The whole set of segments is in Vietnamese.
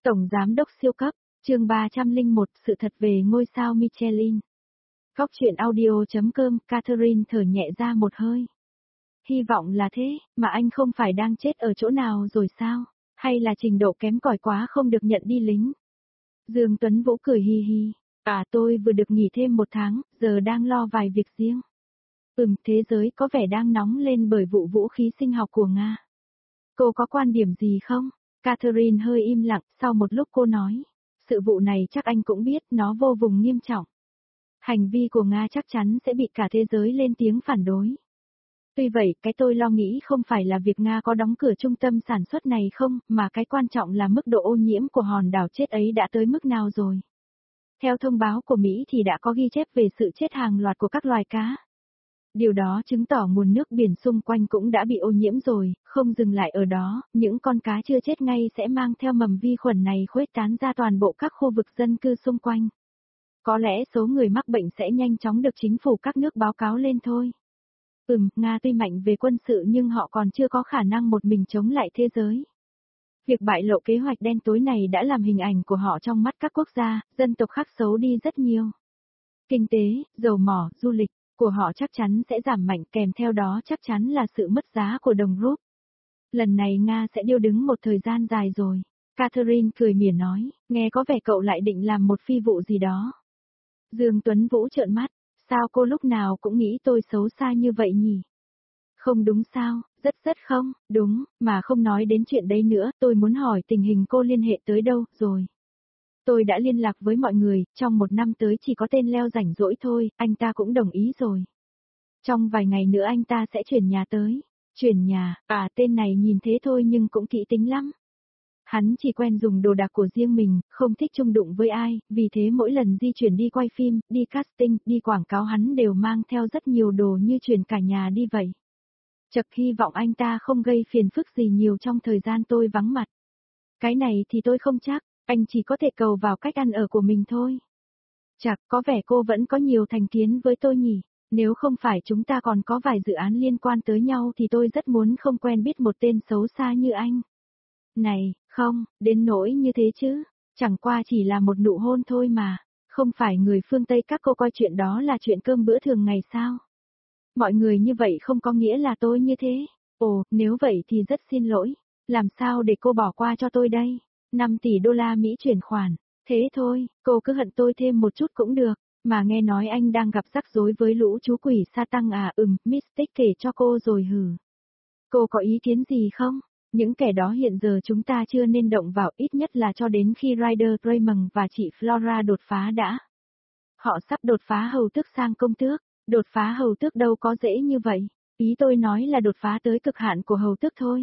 Tổng Giám đốc siêu cấp, chương 301, sự thật về ngôi sao Michelin. Góc truyện audio.com, Catherine thở nhẹ ra một hơi. Hy vọng là thế, mà anh không phải đang chết ở chỗ nào rồi sao? Hay là trình độ kém cỏi quá không được nhận đi lính? Dương Tuấn Vũ cười hi hi. Tôi vừa được nghỉ thêm 1 tháng, giờ đang lo vài việc riêng. Thế giới có vẻ đang nóng lên bởi vụ vũ khí sinh học của Nga. Cô có quan điểm gì không? Catherine hơi im lặng, sau một lúc cô nói. Sự vụ này chắc anh cũng biết, nó vô cùng nghiêm trọng. Hành vi của Nga chắc chắn sẽ bị cả thế giới lên tiếng phản đối. Tuy vậy, cái tôi lo nghĩ không phải là việc Nga có đóng cửa trung tâm sản xuất này không, mà cái quan trọng là mức độ ô nhiễm của hòn đảo chết ấy đã tới mức nào rồi. Theo thông báo của Mỹ thì đã có ghi chép về sự chết hàng loạt của các loài cá. Điều đó chứng tỏ nguồn nước biển xung quanh cũng đã bị ô nhiễm rồi, không dừng lại ở đó, những con cá chưa chết ngay sẽ mang theo mầm vi khuẩn này khuếch tán ra toàn bộ các khu vực dân cư xung quanh. Có lẽ số người mắc bệnh sẽ nhanh chóng được chính phủ các nước báo cáo lên thôi. Nga tuy mạnh về quân sự nhưng họ còn chưa có khả năng một mình chống lại thế giới. Việc bại lộ kế hoạch đen tối này đã làm hình ảnh của họ trong mắt các quốc gia, dân tộc khác xấu đi rất nhiều. Kinh tế, dầu mỏ, du lịch của họ chắc chắn sẽ giảm mạnh, kèm theo đó chắc chắn là sự mất giá của đồng rúp. Lần này Nga sẽ điêu đứng một thời gian dài rồi. Catherine cười mỉa nói, nghe có vẻ cậu lại định làm một phi vụ gì đó. Dương Tuấn Vũ trợn mắt, sao cô lúc nào cũng nghĩ tôi xấu xa như vậy nhỉ? Không đúng sao, rất không, đúng, mà không nói đến chuyện đấy nữa, tôi muốn hỏi tình hình cô liên hệ tới đâu rồi. Tôi đã liên lạc với mọi người, trong 1 năm tới chỉ có tên Leo rảnh rỗi thôi, anh ta cũng đồng ý rồi. Trong vài ngày nữa anh ta sẽ chuyển nhà tới. Chuyển nhà, tên này nhìn thế thôi nhưng cũng kỹ tính lắm. Hắn chỉ quen dùng đồ đạc của riêng mình, không thích chung đụng với ai, vì thế mỗi lần di chuyển đi quay phim, đi casting, đi quảng cáo hắn đều mang theo rất nhiều đồ như chuyển cả nhà đi vậy. Chật, hy vọng anh ta không gây phiền phức gì nhiều trong thời gian tôi vắng mặt. Cái này thì tôi không chắc, anh chỉ có thể cầu vào cách ăn ở của mình thôi. Chạc, có vẻ cô vẫn có nhiều thành kiến với tôi nhỉ, nếu không phải chúng ta còn có vài dự án liên quan tới nhau thì tôi rất muốn không quen biết một tên xấu xa như anh. Này, không, đến nỗi như thế chứ, chẳng qua chỉ là một nụ hôn thôi mà, không phải người phương Tây các cô coi chuyện đó là chuyện cơm bữa thường ngày sao? Mọi người như vậy không có nghĩa là tôi như thế. Ồ, nếu vậy thì rất xin lỗi, làm sao để cô bỏ qua cho tôi đây? 5 tỷ đô la Mỹ chuyển khoản, thế thôi, cô cứ hận tôi thêm một chút cũng được, mà nghe nói anh đang gặp rắc rối với lũ chú quỷ sa tăng à? Mystic kể cho cô rồi hử. Cô có ý kiến gì không? Những kẻ đó hiện giờ chúng ta chưa nên động vào, ít nhất là cho đến khi Ryder Raymond và chị Flora đột phá đã. Họ sắp đột phá hầu tước sang công tước, đột phá hầu tước đâu có dễ như vậy, ý tôi nói là đột phá tới cực hạn của hầu tước thôi.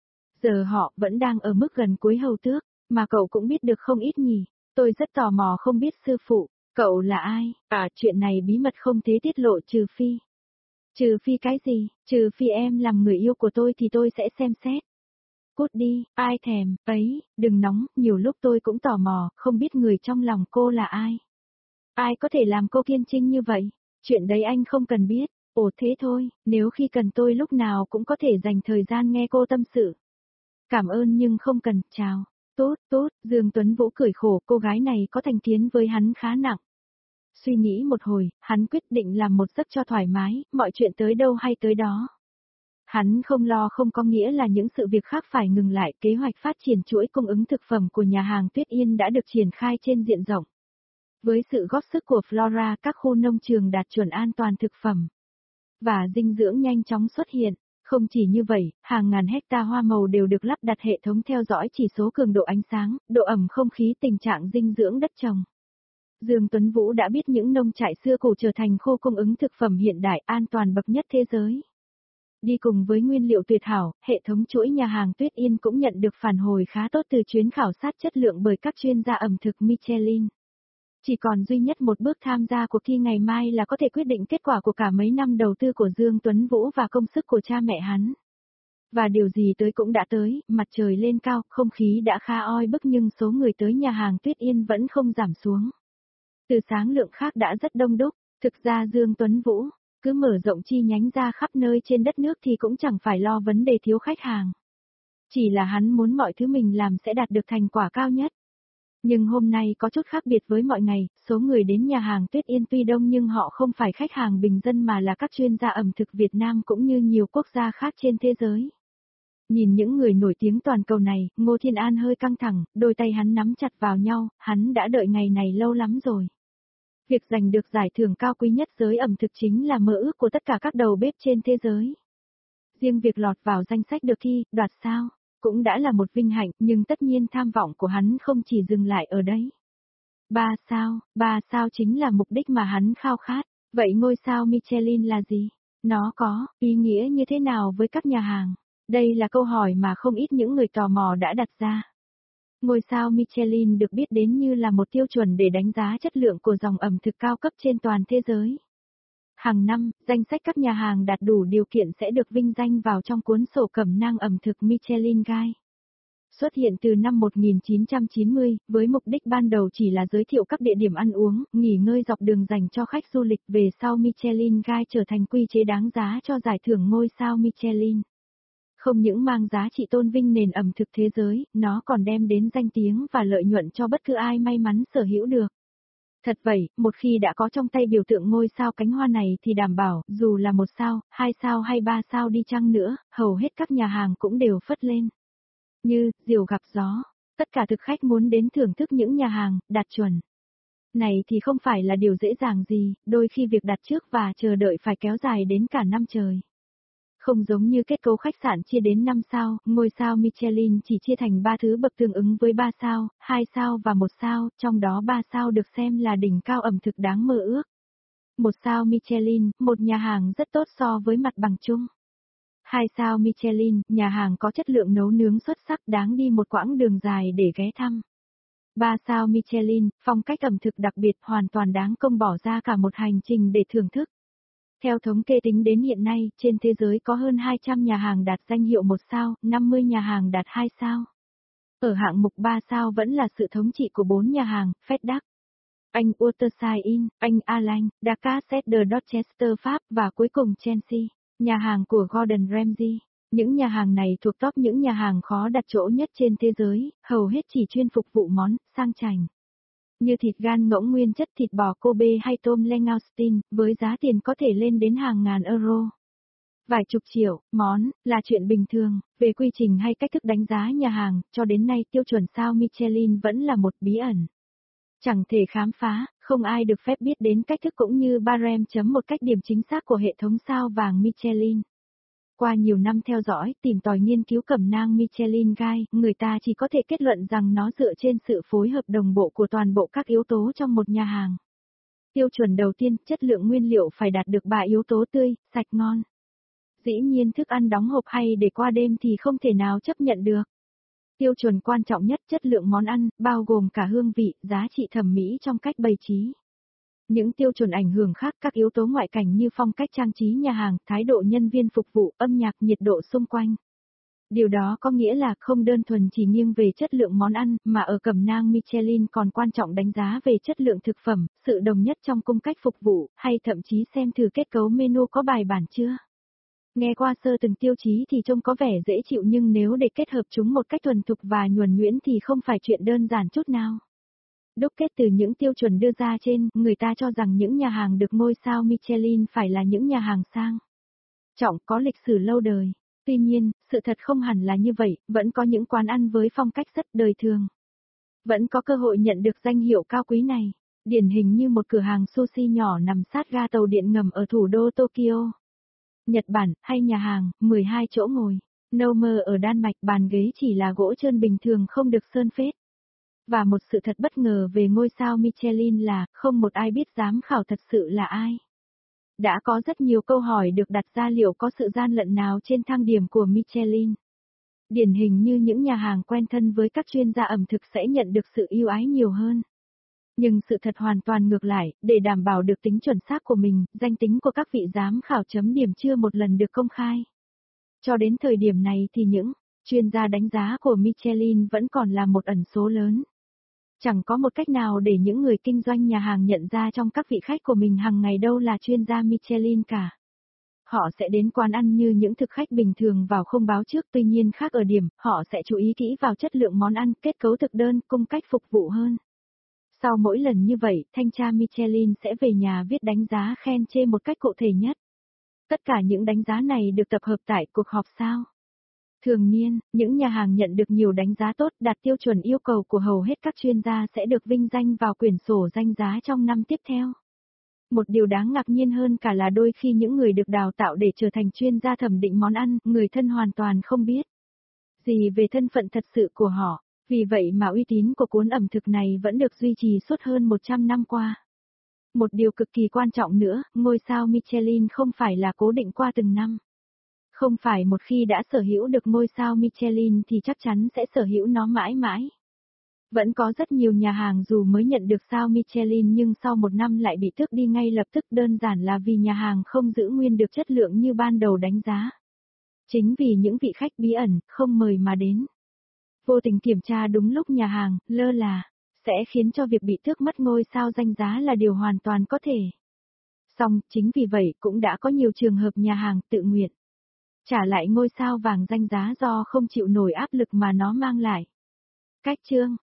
Giờ họ vẫn đang ở mức gần cuối hầu tước, mà cậu cũng biết được không ít nhỉ, tôi rất tò mò không biết sư phụ, cậu là ai? Chuyện này bí mật không thể tiết lộ trừ phi. Trừ phi cái gì? Trừ phi em làm người yêu của tôi thì tôi sẽ xem xét. Cút đi, ai thèm, ấy, đừng nóng, nhiều lúc tôi cũng tò mò, không biết người trong lòng cô là ai. Ai có thể làm cô kiên trinh như vậy? Chuyện đấy anh không cần biết. Ồ thế thôi, nếu khi cần tôi lúc nào cũng có thể dành thời gian nghe cô tâm sự. Cảm ơn nhưng không cần, chào. Tốt, Dương Tuấn Vũ cười khổ, cô gái này có thành kiến với hắn khá nặng. Suy nghĩ một hồi, hắn quyết định làm một giấc cho thoải mái, mọi chuyện tới đâu hay tới đó. Hắn không lo không có nghĩa là những sự việc khác phải ngừng lại, kế hoạch phát triển chuỗi cung ứng thực phẩm của nhà hàng Tuyết Yên đã được triển khai trên diện rộng. Với sự góp sức của Flora, các khu nông trường đạt chuẩn an toàn thực phẩm và dinh dưỡng nhanh chóng xuất hiện. Không chỉ như vậy, hàng ngàn hecta hoa màu đều được lắp đặt hệ thống theo dõi chỉ số cường độ ánh sáng, độ ẩm không khí, tình trạng dinh dưỡng đất trồng. Dương Tuấn Vũ đã biết những nông trại xưa cũ trở thành khu cung ứng thực phẩm hiện đại an toàn bậc nhất thế giới. Đi cùng với nguyên liệu tuyệt hảo, hệ thống chuỗi nhà hàng Tuyết Yên cũng nhận được phản hồi khá tốt từ chuyến khảo sát chất lượng bởi các chuyên gia ẩm thực Michelin. Chỉ còn duy nhất một bước tham gia cuộc thi ngày mai là có thể quyết định kết quả của cả mấy năm đầu tư của Dương Tuấn Vũ và công sức của cha mẹ hắn. Và điều gì tới cũng đã tới, mặt trời lên cao, không khí đã khá oi bức nhưng số người tới nhà hàng Tuyết Yên vẫn không giảm xuống. Từ sáng lượng khác đã rất đông đúc, thực ra Dương Tuấn Vũ cứ mở rộng chi nhánh ra khắp nơi trên đất nước thì cũng chẳng phải lo vấn đề thiếu khách hàng. Chỉ là hắn muốn mọi thứ mình làm sẽ đạt được thành quả cao nhất. Nhưng hôm nay có chút khác biệt với mọi ngày, số người đến nhà hàng Tuyết Yên tuy đông nhưng họ không phải khách hàng bình dân mà là các chuyên gia ẩm thực Việt Nam cũng như nhiều quốc gia khác trên thế giới. Nhìn những người nổi tiếng toàn cầu này, Ngô Thiên An hơi căng thẳng, đôi tay hắn nắm chặt vào nhau, hắn đã đợi ngày này lâu lắm rồi. Việc giành được giải thưởng cao quý nhất giới ẩm thực chính là mơ ước của tất cả các đầu bếp trên thế giới. Riêng việc lọt vào danh sách được thi, đoạt sao, cũng đã là một vinh hạnh, nhưng tất nhiên tham vọng của hắn không chỉ dừng lại ở đấy. 3 sao chính là mục đích mà hắn khao khát. Vậy ngôi sao Michelin là gì? Nó có ý nghĩa như thế nào với các nhà hàng? Đây là câu hỏi mà không ít những người tò mò đã đặt ra. Ngôi sao Michelin được biết đến như là một tiêu chuẩn để đánh giá chất lượng của dòng ẩm thực cao cấp trên toàn thế giới. Hàng năm, danh sách các nhà hàng đạt đủ điều kiện sẽ được vinh danh vào trong cuốn sổ cẩm nang ẩm thực Michelin Guide. Xuất hiện từ năm 1990, với mục đích ban đầu chỉ là giới thiệu các địa điểm ăn uống, nghỉ ngơi dọc đường dành cho khách du lịch, về sau Michelin Guide trở thành quy chế đáng giá cho giải thưởng ngôi sao Michelin. Không những mang giá trị tôn vinh nền ẩm thực thế giới, nó còn đem đến danh tiếng và lợi nhuận cho bất cứ ai may mắn sở hữu được. Thật vậy, một khi đã có trong tay biểu tượng ngôi sao cánh hoa này thì đảm bảo, dù là 1 sao, 2 sao hay 3 sao đi chăng nữa, hầu hết các nhà hàng cũng đều phất lên. Như, diều gặp gió, tất cả thực khách muốn đến thưởng thức những nhà hàng, đạt chuẩn. Này thì không phải là điều dễ dàng gì, đôi khi việc đặt trước và chờ đợi phải kéo dài đến cả năm trời. Không giống như kết cấu khách sạn chia đến 5 sao, ngôi sao Michelin chỉ chia thành 3 thứ bậc tương ứng với 3 sao, 2 sao và 1 sao, trong đó 3 sao được xem là đỉnh cao ẩm thực đáng mơ ước. 1 sao Michelin, một nhà hàng rất tốt so với mặt bằng chung. 2 sao Michelin, nhà hàng có chất lượng nấu nướng xuất sắc đáng đi một quãng đường dài để ghé thăm. 3 sao Michelin, phong cách ẩm thực đặc biệt hoàn toàn đáng công bỏ ra cả một hành trình để thưởng thức. Theo thống kê tính đến hiện nay, trên thế giới có hơn 200 nhà hàng đạt danh hiệu 1 sao, 50 nhà hàng đạt 2 sao. Ở hạng mục 3 sao vẫn là sự thống trị của 4 nhà hàng, FedEx, Anh Waterside Inn, Anh Align, Dakar Cedar Dorchester Pháp và cuối cùng Chelsea, nhà hàng của Gordon Ramsay. Những nhà hàng này thuộc top những nhà hàng khó đặt chỗ nhất trên thế giới, hầu hết chỉ chuyên phục vụ món sang chảnh. Như thịt gan ngỗng nguyên chất, thịt bò Kobe hay tôm Langoustine, với giá tiền có thể lên đến hàng ngàn euro. Vài chục triệu, món, là chuyện bình thường, về quy trình hay cách thức đánh giá nhà hàng, cho đến nay tiêu chuẩn sao Michelin vẫn là một bí ẩn. Chẳng thể khám phá, không ai được phép biết đến cách thức cũng như barem chấm một cách điểm chính xác của hệ thống sao vàng Michelin. Qua nhiều năm theo dõi, tìm tòi nghiên cứu cẩm nang Michelin Guide, người ta chỉ có thể kết luận rằng nó dựa trên sự phối hợp đồng bộ của toàn bộ các yếu tố trong một nhà hàng. Tiêu chuẩn đầu tiên, chất lượng nguyên liệu phải đạt được 3 yếu tố tươi, sạch ngon. Dĩ nhiên thức ăn đóng hộp hay để qua đêm thì không thể nào chấp nhận được. Tiêu chuẩn quan trọng nhất, chất lượng món ăn, bao gồm cả hương vị, giá trị thẩm mỹ trong cách bày trí. Những tiêu chuẩn ảnh hưởng khác, các yếu tố ngoại cảnh như phong cách trang trí nhà hàng, thái độ nhân viên phục vụ, âm nhạc, nhiệt độ xung quanh. Điều đó có nghĩa là không đơn thuần chỉ nghiêng về chất lượng món ăn, mà ở cẩm nang Michelin còn quan trọng đánh giá về chất lượng thực phẩm, sự đồng nhất trong cung cách phục vụ, hay thậm chí xem thử kết cấu menu có bài bản chưa. Nghe qua sơ từng tiêu chí thì trông có vẻ dễ chịu, nhưng nếu để kết hợp chúng một cách thuần thục và nhuần nhuyễn thì không phải chuyện đơn giản chút nào. Đúc kết từ những tiêu chuẩn đưa ra trên, người ta cho rằng những nhà hàng được ngôi sao Michelin phải là những nhà hàng sang trọng, có lịch sử lâu đời. Tuy nhiên, sự thật không hẳn là như vậy, vẫn có những quán ăn với phong cách rất đời thường. Vẫn có cơ hội nhận được danh hiệu cao quý này. Điển hình như một cửa hàng sushi nhỏ nằm sát ga tàu điện ngầm ở thủ đô Tokyo, Nhật Bản, hay nhà hàng, 12 chỗ ngồi, Nomer ở Đan Mạch, bàn ghế chỉ là gỗ trơn bình thường không được sơn phết. Và một sự thật bất ngờ về ngôi sao Michelin là, không một ai biết giám khảo thật sự là ai. Đã có rất nhiều câu hỏi được đặt ra liệu có sự gian lận nào trên thang điểm của Michelin. Điển hình như những nhà hàng quen thân với các chuyên gia ẩm thực sẽ nhận được sự ưu ái nhiều hơn. Nhưng sự thật hoàn toàn ngược lại, để đảm bảo được tính chuẩn xác của mình, danh tính của các vị giám khảo chấm điểm chưa một lần được công khai. Cho đến thời điểm này thì những chuyên gia đánh giá của Michelin vẫn còn là một ẩn số lớn. Chẳng có một cách nào để những người kinh doanh nhà hàng nhận ra trong các vị khách của mình hàng ngày đâu là chuyên gia Michelin cả. Họ sẽ đến quán ăn như những thực khách bình thường vào không báo trước, tuy nhiên khác ở điểm, họ sẽ chú ý kỹ vào chất lượng món ăn, kết cấu thực đơn, cung cách phục vụ hơn. Sau mỗi lần như vậy, thanh tra Michelin sẽ về nhà viết đánh giá khen chê một cách cụ thể nhất. Tất cả những đánh giá này được tập hợp tại cuộc họp sao. Thường niên, những nhà hàng nhận được nhiều đánh giá tốt đạt tiêu chuẩn yêu cầu của hầu hết các chuyên gia sẽ được vinh danh vào quyển sổ danh giá trong năm tiếp theo. Một điều đáng ngạc nhiên hơn cả là đôi khi những người được đào tạo để trở thành chuyên gia thẩm định món ăn, người thân hoàn toàn không biết gì về thân phận thật sự của họ. Vì vậy mà uy tín của cuốn ẩm thực này vẫn được duy trì suốt hơn 100 năm qua. Một điều cực kỳ quan trọng nữa, ngôi sao Michelin không phải là cố định qua từng năm. Không phải một khi đã sở hữu được ngôi sao Michelin thì chắc chắn sẽ sở hữu nó mãi mãi. Vẫn có rất nhiều nhà hàng dù mới nhận được sao Michelin nhưng sau một năm lại bị tước đi ngay lập tức, đơn giản là vì nhà hàng không giữ nguyên được chất lượng như ban đầu đánh giá. Chính vì những vị khách bí ẩn, không mời mà đến. Vô tình kiểm tra đúng lúc nhà hàng, lơ là, sẽ khiến cho việc bị tước mất ngôi sao danh giá là điều hoàn toàn có thể. Song, chính vì vậy cũng đã có nhiều trường hợp nhà hàng tự nguyện trả lại ngôi sao vàng danh giá do không chịu nổi áp lực mà nó mang lại. Cách chương